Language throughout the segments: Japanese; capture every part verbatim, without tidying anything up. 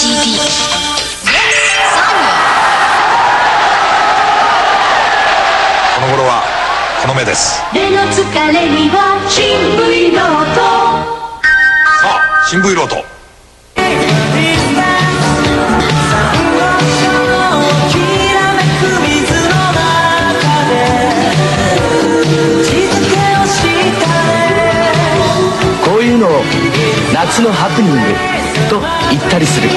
シーディー。 この頃はこの目です。 目の疲れには新聞ノート。 さあ新聞ロート。 こういうのを夏のハプニングと言ったりする。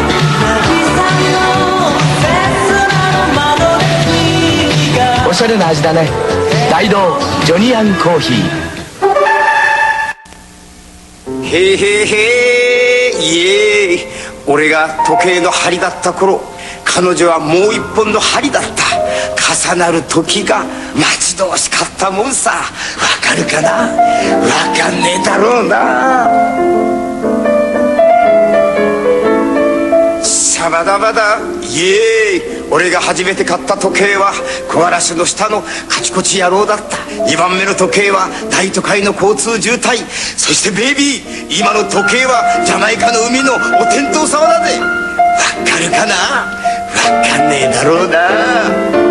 おしゃれな味だね。大道ジョニアンコーヒー。へいへいへいイエーイ。俺が時計の針だった頃、彼女はもう一本の針だった。重なる時が待ち遠しかったもんさ。わかるかな。わかんねえだろうな。シャバダバダイエーイ。俺が初めて買った時計は小嵐の下のカチコチ野郎だった。にばんめの時計は大都会の交通渋滞。そしてベイビー、今の時計はジャマイカの海のお天道様だぜ。わかるかな。わかんねえだろうな。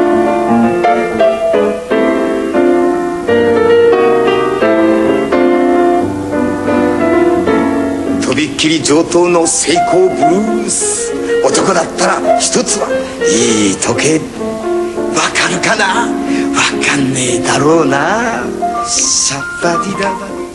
とびっきり上等のセイコーブルース。男だったら一つはいい時計。わかるかな。わかんねえだろうな。シャッバディダバ